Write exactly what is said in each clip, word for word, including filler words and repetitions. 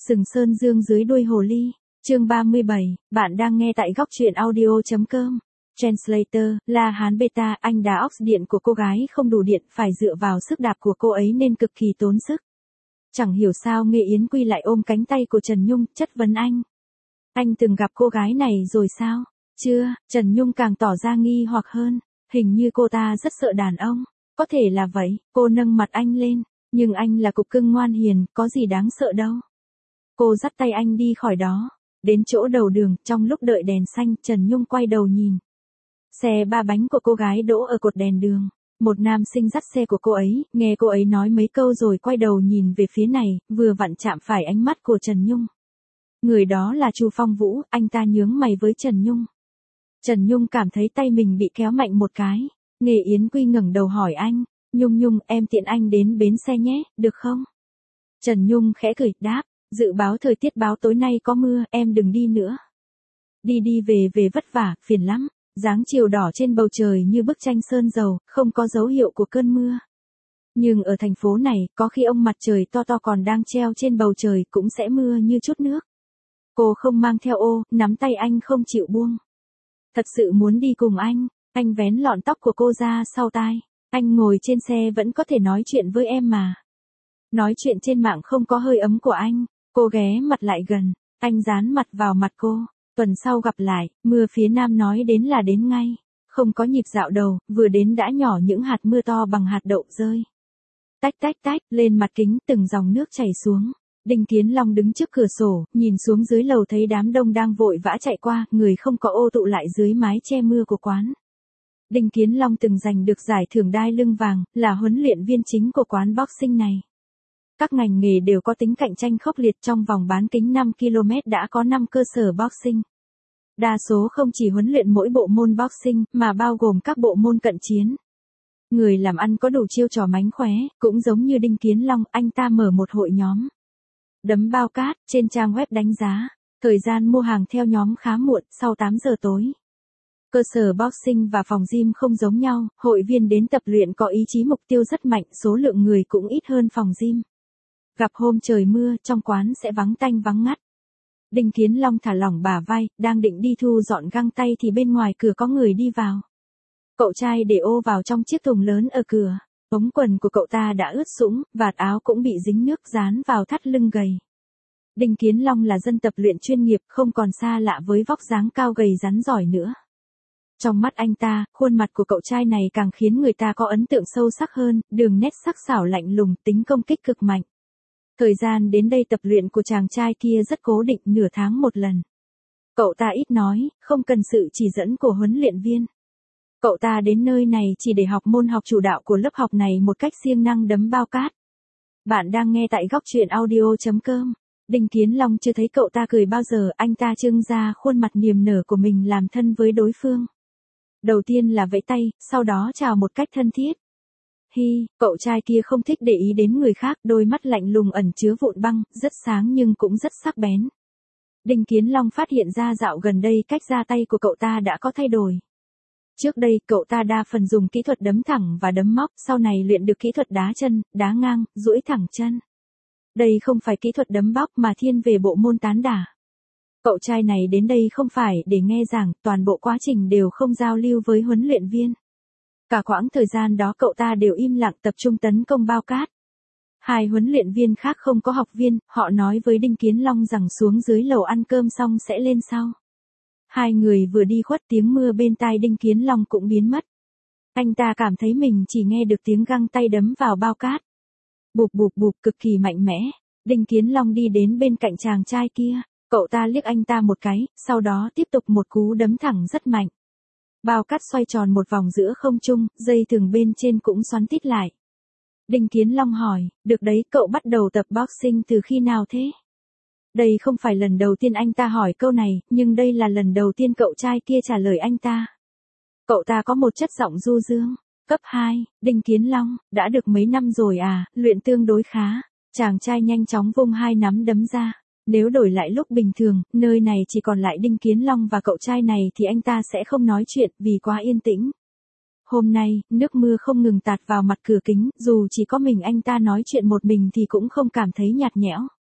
Sừng Sơn Dương dưới đuôi hồ ly. Chương ba mươi bảy, bạn đang nghe tại góc truyện audio.com. Translator, La Hán Beta, anh đá óc điện của cô gái không đủ điện, phải dựa vào sức đạp của cô ấy nên cực kỳ tốn sức. Chẳng hiểu sao Nghê Yến Quy lại ôm cánh tay của Trần Nhung, chất vấn anh. Anh từng gặp cô gái này rồi sao? Chưa, Trần Nhung càng tỏ ra nghi hoặc hơn. Hình như cô ta rất sợ đàn ông. Có thể là vậy, cô nâng mặt anh lên. Nhưng anh là cục cưng ngoan hiền, có gì đáng sợ đâu. Cô dắt tay anh đi khỏi đó. Đến chỗ đầu đường, trong lúc đợi đèn xanh, Trần Nhung quay đầu nhìn. Xe ba bánh của cô gái đỗ ở cột đèn đường. Một nam sinh dắt xe của cô ấy, nghe cô ấy nói mấy câu rồi quay đầu nhìn về phía này, vừa vặn chạm phải ánh mắt của Trần Nhung. Người đó là Chu Phong Vũ, anh ta nhướng mày với Trần Nhung. Trần Nhung cảm thấy tay mình bị kéo mạnh một cái. Nghê Yến Quy ngẩng đầu hỏi anh, Nhung Nhung, em tiện anh đến bến xe nhé, được không? Trần Nhung khẽ cười, đáp, dự báo thời tiết báo tối nay có mưa, em đừng đi nữa. Đi đi về về vất vả, phiền lắm. Dáng chiều đỏ trên bầu trời như bức tranh sơn dầu, không có dấu hiệu của cơn mưa. Nhưng ở thành phố này, có khi ông mặt trời to to còn đang treo trên bầu trời cũng sẽ mưa như chút nước. Cô không mang theo ô, nắm tay anh không chịu buông. Thật sự muốn đi cùng anh, anh vén lọn tóc của cô ra sau tai. Anh ngồi trên xe vẫn có thể nói chuyện với em mà. Nói chuyện trên mạng không có hơi ấm của anh. Cô ghé mặt lại gần, anh dán mặt vào mặt cô. Tuần sau gặp lại, mưa phía Nam nói đến là đến ngay. Không có nhịp dạo đầu, vừa đến đã nhỏ những hạt mưa to bằng hạt đậu rơi. Tách tách tách, lên mặt kính từng dòng nước chảy xuống. Đinh Kiến Long đứng trước cửa sổ, nhìn xuống dưới lầu thấy đám đông đang vội vã chạy qua, người không có ô tụ lại dưới mái che mưa của quán. Đinh Kiến Long từng giành được giải thưởng đai lưng vàng, là huấn luyện viên chính của quán boxing này. Các ngành nghề đều có tính cạnh tranh khốc liệt, trong vòng bán kính năm ki lô mét đã có năm cơ sở boxing. Đa số không chỉ huấn luyện mỗi bộ môn boxing, mà bao gồm các bộ môn cận chiến. Người làm ăn có đủ chiêu trò mánh khóe, cũng giống như Đinh Kiến Long, anh ta mở một hội nhóm. Đấm bao cát, trên trang web đánh giá. Thời gian mua hàng theo nhóm khá muộn, sau tám giờ tối. Cơ sở boxing và phòng gym không giống nhau, hội viên đến tập luyện có ý chí mục tiêu rất mạnh, số lượng người cũng ít hơn phòng gym. Gặp hôm trời mưa, trong quán sẽ vắng tanh vắng ngắt. Đinh Kiến Long thả lỏng bả vai, đang định đi thu dọn găng tay thì bên ngoài cửa có người đi vào. Cậu trai để ô vào trong chiếc thùng lớn ở cửa. Ống quần của cậu ta đã ướt sũng, vạt áo cũng bị dính nước dán vào thắt lưng gầy. Đinh Kiến Long là dân tập luyện chuyên nghiệp, không còn xa lạ với vóc dáng cao gầy rắn giỏi nữa. Trong mắt anh ta, khuôn mặt của cậu trai này càng khiến người ta có ấn tượng sâu sắc hơn, đường nét sắc sảo lạnh lùng, tính công kích cực mạnh. Thời gian đến đây tập luyện của chàng trai kia rất cố định, nửa tháng một lần. Cậu ta ít nói, không cần sự chỉ dẫn của huấn luyện viên. Cậu ta đến nơi này chỉ để học môn học chủ đạo của lớp học này một cách siêng năng đấm bao cát. Bạn đang nghe tại góc truyện audio.com. Đinh Kiến Long chưa thấy cậu ta cười bao giờ, anh ta trưng ra khuôn mặt niềm nở của mình làm thân với đối phương. Đầu tiên là vẫy tay, sau đó chào một cách thân thiết. Hi, cậu trai kia không thích để ý đến người khác, đôi mắt lạnh lùng ẩn chứa vụn băng, rất sáng nhưng cũng rất sắc bén. Đinh Kiến Long phát hiện ra dạo gần đây cách ra tay của cậu ta đã có thay đổi. Trước đây, cậu ta đa phần dùng kỹ thuật đấm thẳng và đấm móc, sau này luyện được kỹ thuật đá chân, đá ngang, duỗi thẳng chân. Đây không phải kỹ thuật đấm bóc mà thiên về bộ môn tán đả. Cậu trai này đến đây không phải để nghe giảng, toàn bộ quá trình đều không giao lưu với huấn luyện viên. Cả quãng thời gian đó cậu ta đều im lặng tập trung tấn công bao cát. Hai huấn luyện viên khác không có học viên, họ nói với Đinh Kiến Long rằng xuống dưới lầu ăn cơm xong sẽ lên sau. Hai người vừa đi khuất, tiếng mưa bên tai Đinh Kiến Long cũng biến mất. Anh ta cảm thấy mình chỉ nghe được tiếng găng tay đấm vào bao cát. Bụp bụp bụp, cực kỳ mạnh mẽ. Đinh Kiến Long đi đến bên cạnh chàng trai kia. Cậu ta liếc anh ta một cái, sau đó tiếp tục một cú đấm thẳng rất mạnh. Bao cát xoay tròn một vòng giữa không trung, dây thừng bên trên cũng xoắn tít lại. Đinh Kiến Long hỏi, được đấy, cậu bắt đầu tập boxing từ khi nào thế? Đây không phải lần đầu tiên anh ta hỏi câu này, nhưng đây là lần đầu tiên cậu trai kia trả lời anh ta. Cậu ta có một chất giọng du dương. Cấp hai, Đinh Kiến Long, đã được mấy năm rồi à, luyện tương đối khá. Chàng trai nhanh chóng vung hai nắm đấm ra. Nếu đổi lại lúc bình thường, nơi này chỉ còn lại Đinh Kiến Long và cậu trai này thì anh ta sẽ không nói chuyện vì quá yên tĩnh. Hôm nay, nước mưa không ngừng tạt vào mặt cửa kính, dù chỉ có mình anh ta nói chuyện một mình thì cũng không cảm thấy nhạt nhẽo.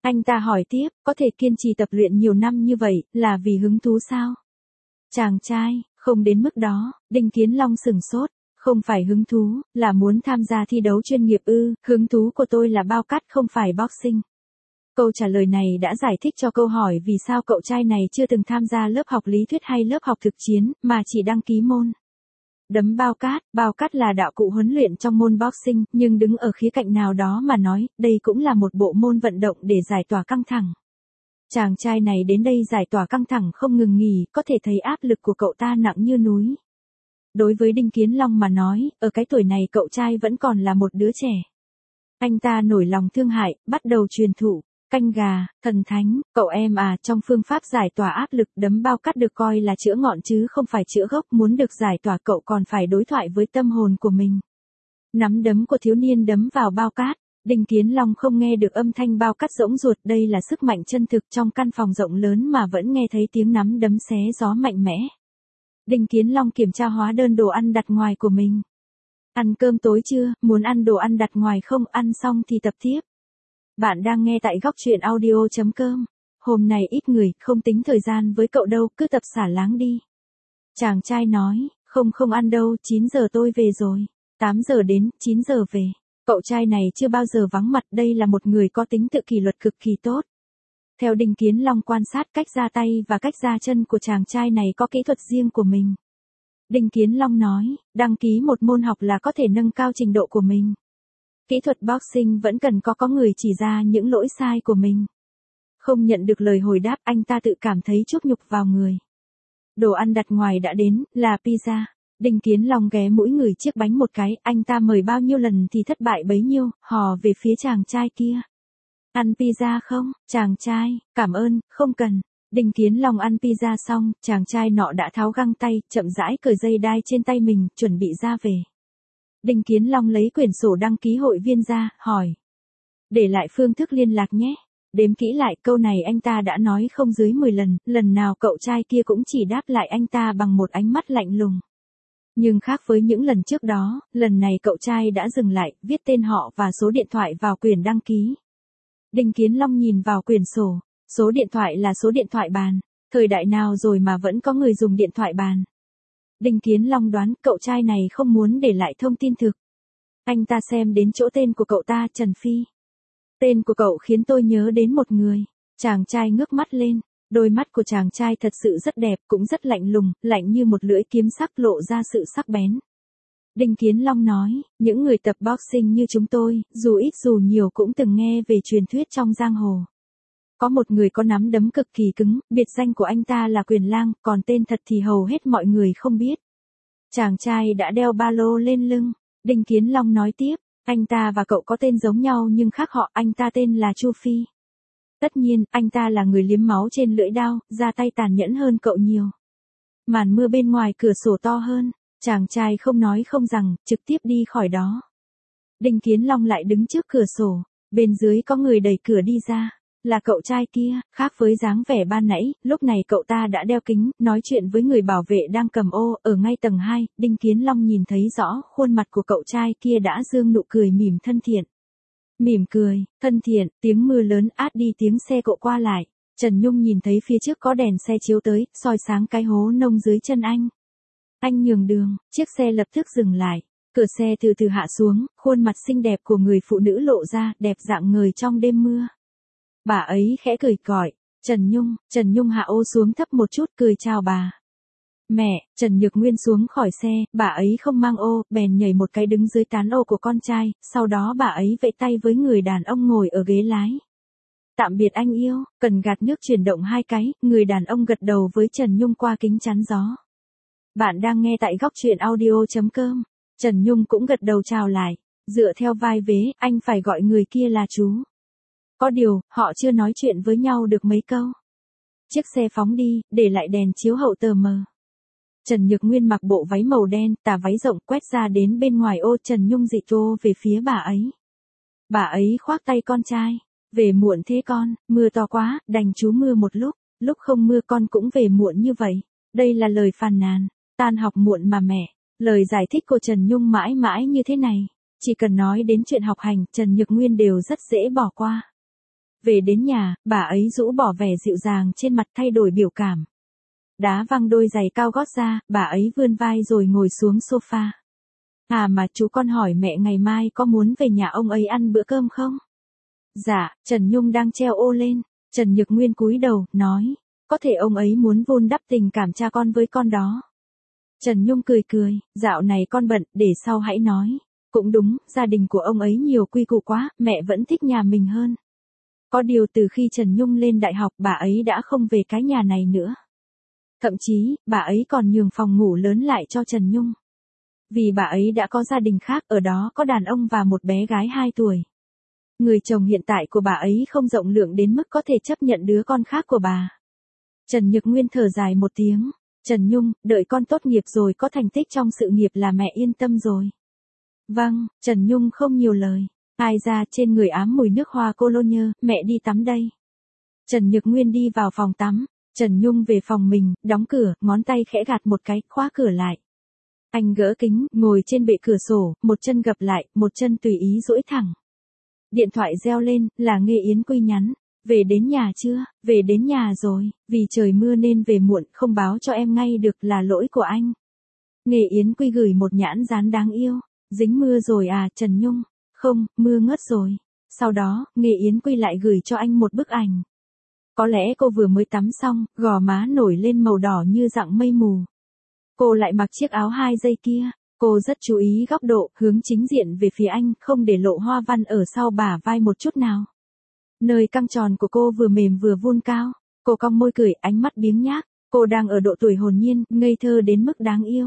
Anh ta hỏi tiếp, có thể kiên trì tập luyện nhiều năm như vậy, là vì hứng thú sao? Chàng trai, không đến mức đó, Đinh Kiến Long sửng sốt. Không phải hứng thú, là muốn tham gia thi đấu chuyên nghiệp ư, hứng thú của tôi là bao cát không phải boxing. Câu trả lời này đã giải thích cho câu hỏi vì sao cậu trai này chưa từng tham gia lớp học lý thuyết hay lớp học thực chiến, mà chỉ đăng ký môn đấm bao cát. Bao cát là đạo cụ huấn luyện trong môn boxing, nhưng đứng ở khía cạnh nào đó mà nói, đây cũng là một bộ môn vận động để giải tỏa căng thẳng. Chàng trai này đến đây giải tỏa căng thẳng không ngừng nghỉ, có thể thấy áp lực của cậu ta nặng như núi. Đối với Đinh Kiến Long mà nói, ở cái tuổi này cậu trai vẫn còn là một đứa trẻ. Anh ta nổi lòng thương hại, bắt đầu truyền thụ, canh gà, thần thánh, cậu em à, trong phương pháp giải tỏa áp lực đấm bao cát được coi là chữa ngọn chứ không phải chữa gốc, muốn được giải tỏa cậu còn phải đối thoại với tâm hồn của mình. Nắm đấm của thiếu niên đấm vào bao cát, Đinh Kiến Long không nghe được âm thanh bao cát rỗng ruột, đây là sức mạnh chân thực trong căn phòng rộng lớn mà vẫn nghe thấy tiếng nắm đấm xé gió mạnh mẽ. Đinh Kiến Long kiểm tra hóa đơn đồ ăn đặt ngoài của mình. Ăn cơm tối chưa, muốn ăn đồ ăn đặt ngoài không, ăn xong thì tập tiếp. Bạn đang nghe tại góc truyện audio chấm com. Hôm nay ít người, không tính thời gian với cậu đâu, cứ tập xả láng đi. Chàng trai nói, không không ăn đâu, chín giờ tôi về rồi. tám giờ đến, chín giờ về. Cậu trai này chưa bao giờ vắng mặt, đây là một người có tính tự kỷ luật cực kỳ tốt. Theo Đinh Kiến Long quan sát cách ra tay và cách ra chân của chàng trai này có kỹ thuật riêng của mình. Đinh Kiến Long nói, đăng ký một môn học là có thể nâng cao trình độ của mình. Kỹ thuật boxing vẫn cần có có người chỉ ra những lỗi sai của mình. Không nhận được lời hồi đáp, anh ta tự cảm thấy chuốc nhục vào người. Đồ ăn đặt ngoài đã đến, là pizza. Đinh Kiến Long ghé mũi người chiếc bánh một cái, anh ta mời bao nhiêu lần thì thất bại bấy nhiêu, hò về phía chàng trai kia. Ăn pizza không, chàng trai, cảm ơn, không cần. Đinh Kiến Long ăn pizza xong, chàng trai nọ đã tháo găng tay, chậm rãi cởi dây đai trên tay mình, chuẩn bị ra về. Đinh Kiến Long lấy quyển sổ đăng ký hội viên ra, hỏi. Để lại phương thức liên lạc nhé. Đếm kỹ lại, câu này anh ta đã nói không dưới mười lần, lần nào cậu trai kia cũng chỉ đáp lại anh ta bằng một ánh mắt lạnh lùng. Nhưng khác với những lần trước đó, lần này cậu trai đã dừng lại, viết tên họ và số điện thoại vào quyển đăng ký. Đinh Kiến Long nhìn vào quyển sổ, số điện thoại là số điện thoại bàn, thời đại nào rồi mà vẫn có người dùng điện thoại bàn. Đinh Kiến Long đoán cậu trai này không muốn để lại thông tin thực. Anh ta xem đến chỗ tên của cậu ta, Trần Phi. Tên của cậu khiến tôi nhớ đến một người. Chàng trai ngước mắt lên, đôi mắt của chàng trai thật sự rất đẹp, cũng rất lạnh lùng, lạnh như một lưỡi kiếm sắc lộ ra sự sắc bén. Đinh Kiến Long nói, những người tập boxing như chúng tôi, dù ít dù nhiều cũng từng nghe về truyền thuyết trong giang hồ. Có một người có nắm đấm cực kỳ cứng, biệt danh của anh ta là Quyền Lang, còn tên thật thì hầu hết mọi người không biết. Chàng trai đã đeo ba lô lên lưng. Đinh Kiến Long nói tiếp, anh ta và cậu có tên giống nhau nhưng khác họ, anh ta tên là Chu Phi. Tất nhiên, anh ta là người liếm máu trên lưỡi đao, ra tay tàn nhẫn hơn cậu nhiều. Màn mưa bên ngoài cửa sổ to hơn, chàng trai không nói không rằng, trực tiếp đi khỏi đó. Đinh Kiến Long lại đứng trước cửa sổ, bên dưới có người đẩy cửa đi ra. Là cậu trai kia, khác với dáng vẻ ban nãy, lúc này cậu ta đã đeo kính, nói chuyện với người bảo vệ đang cầm ô, ở ngay tầng hai, Đinh Kiến Long nhìn thấy rõ, khuôn mặt của cậu trai kia đã dương nụ cười mỉm thân thiện. Mỉm cười, thân thiện, tiếng mưa lớn át đi tiếng xe cộ qua lại. Trần Nhung nhìn thấy phía trước có đèn xe chiếu tới, soi sáng cái hố nông dưới chân anh. Anh nhường đường, chiếc xe lập tức dừng lại. Cửa xe từ từ hạ xuống, khuôn mặt xinh đẹp của người phụ nữ lộ ra, đẹp dạng người trong đêm mưa. Bà ấy khẽ cười gọi, Trần Nhung, Trần Nhung hạ ô xuống thấp một chút cười chào bà. Mẹ, Trần Nhược Nguyên xuống khỏi xe, bà ấy không mang ô, bèn nhảy một cái đứng dưới tán ô của con trai, sau đó bà ấy vẫy tay với người đàn ông ngồi ở ghế lái. Tạm biệt anh yêu, cần gạt nước chuyển động hai cái, người đàn ông gật đầu với Trần Nhung qua kính chắn gió. Bạn đang nghe tại góc truyện audio chấm com. Trần Nhung cũng gật đầu chào lại, dựa theo vai vế, anh phải gọi người kia là chú. Có điều, họ chưa nói chuyện với nhau được mấy câu. Chiếc xe phóng đi, để lại đèn chiếu hậu tờ mờ. Trần Nhược Nguyên mặc bộ váy màu đen, tà váy rộng quét ra đến bên ngoài ô, Trần Nhung dị tô về phía bà ấy. Bà ấy khoác tay con trai. Về muộn thế con, mưa to quá, đành trú mưa một lúc, lúc không mưa con cũng về muộn như vậy. Đây là lời phàn nàn, tan học muộn mà mẹ. Lời giải thích của Trần Nhung mãi mãi như thế này. Chỉ cần nói đến chuyện học hành, Trần Nhược Nguyên đều rất dễ bỏ qua. Về đến nhà, bà ấy rũ bỏ vẻ dịu dàng trên mặt thay đổi biểu cảm. Đá văng đôi giày cao gót ra, bà ấy vươn vai rồi ngồi xuống sofa. À mà chú con hỏi mẹ ngày mai có muốn về nhà ông ấy ăn bữa cơm không? Dạ, Trần Nhung đang treo ô lên. Trần Nhược Nguyên cúi đầu, nói. Có thể ông ấy muốn vun đắp tình cảm cha con với con đó. Trần Nhung cười cười, dạo này con bận, để sau hãy nói. Cũng đúng, gia đình của ông ấy nhiều quy củ quá, mẹ vẫn thích nhà mình hơn. Có điều từ khi Trần Nhung lên đại học bà ấy đã không về cái nhà này nữa. Thậm chí, bà ấy còn nhường phòng ngủ lớn lại cho Trần Nhung. Vì bà ấy đã có gia đình khác, ở đó có đàn ông và một bé gái hai tuổi. Người chồng hiện tại của bà ấy không rộng lượng đến mức có thể chấp nhận đứa con khác của bà. Trần Nhược Nguyên thở dài một tiếng. Trần Nhung, đợi con tốt nghiệp rồi có thành tích trong sự nghiệp là mẹ yên tâm rồi. Vâng, Trần Nhung không nhiều lời. Ai ra trên người ám mùi nước hoa cologne, mẹ đi tắm đây. Trần Nhược Nguyên đi vào phòng tắm. Trần Nhung về phòng mình, đóng cửa, ngón tay khẽ gạt một cái, khóa cửa lại. Anh gỡ kính, ngồi trên bệ cửa sổ, một chân gập lại, một chân tùy ý duỗi thẳng. Điện thoại reo lên, là Nghê Yến Quy nhắn. Về đến nhà chưa? Về đến nhà rồi, vì trời mưa nên về muộn, không báo cho em ngay được, là lỗi của anh. Nghê Yến Quy gửi một nhãn dán đáng yêu. Dính mưa rồi à, Trần Nhung? Không, mưa ngớt rồi. Sau đó, Nghê Yến Quy lại gửi cho anh một bức ảnh. Có lẽ cô vừa mới tắm xong, gò má nổi lên màu đỏ như dạng mây mù. Cô lại mặc chiếc áo hai dây kia. Cô rất chú ý góc độ, hướng chính diện về phía anh, không để lộ hoa văn ở sau bả vai một chút nào. Nơi căng tròn của cô vừa mềm vừa vươn cao. Cô cong môi cười, ánh mắt biếng nhác. Cô đang ở độ tuổi hồn nhiên, ngây thơ đến mức đáng yêu.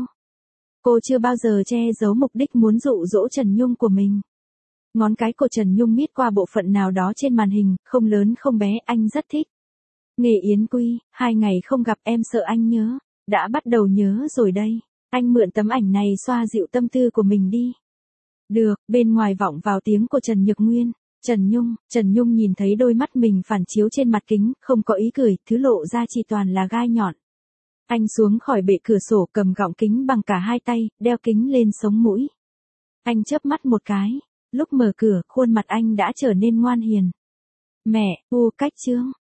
Cô chưa bao giờ che giấu mục đích muốn dụ dỗ Trần Nhung của mình. Ngón cái của Trần Nhung miết qua bộ phận nào đó trên màn hình, không lớn không bé, anh rất thích. Nghê Yến Quy, hai ngày không gặp em sợ anh nhớ. Đã bắt đầu nhớ rồi đây. Anh mượn tấm ảnh này xoa dịu tâm tư của mình đi. Được, bên ngoài vọng vào tiếng của Trần Nhược Nguyên. Trần Nhung, Trần Nhung nhìn thấy đôi mắt mình phản chiếu trên mặt kính, không có ý cười, thứ lộ ra chỉ toàn là gai nhọn. Anh xuống khỏi bệ cửa sổ cầm gọng kính bằng cả hai tay, đeo kính lên sống mũi. Anh chớp mắt một cái, lúc mở cửa, khuôn mặt anh đã trở nên ngoan hiền. Mẹ, u cách chương.